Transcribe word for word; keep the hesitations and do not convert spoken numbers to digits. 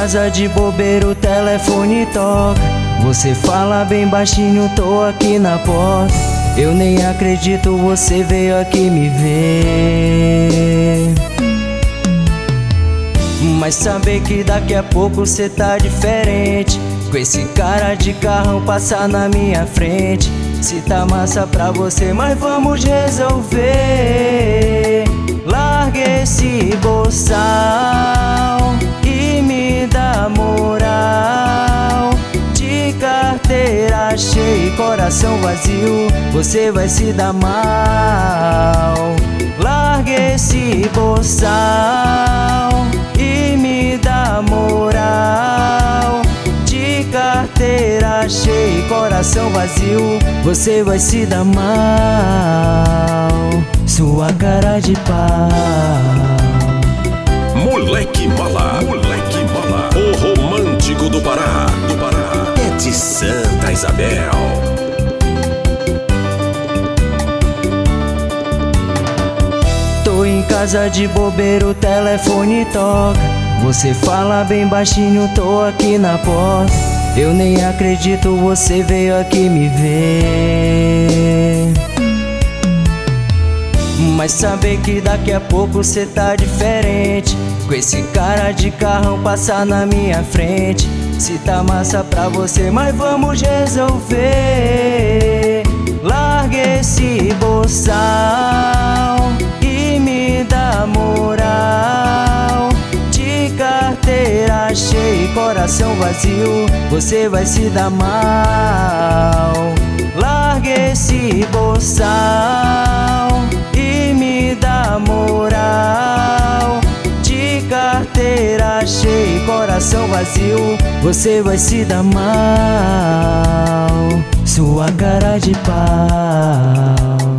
casa de bobeira, o telefone toca. Você fala bem baixinho, tô aqui na porta. Eu nem acredito, você veio aqui me ver. Mas saber que daqui a pouco cê tá diferente, com esse cara de carrão passar na minha frente. Se tá massa pra você, mas vamos resolver. Larga esse boçal e me dá moral. De carteira cheia e coração vazio, você vai se dar mal. Larga esse boçal e me dá moral. De carteira cheia e coração vazio, você vai se dar mal. Sua cara de pau. Moleque Mala, Moleque Mala, o romântico do Pará, do Pará, é de Santa Isabel. Tô em casa de bobeira, o telefone toca. Você fala bem baixinho, tô aqui na porta. Eu nem acredito, você veio aqui me ver. Mas saber que daqui a pouco cê tá diferente, com esse cara de carrão passar na minha frente. Se tá massa pra você, mas vamos resolver. Larga esse boçal e me dá moral. De carteira cheia e coração vazio, você vai se dar mal. Larga esse boçal e me dá moral. De carteira cheia e coração vazio, você vai se dar mal. Sua cara de pau.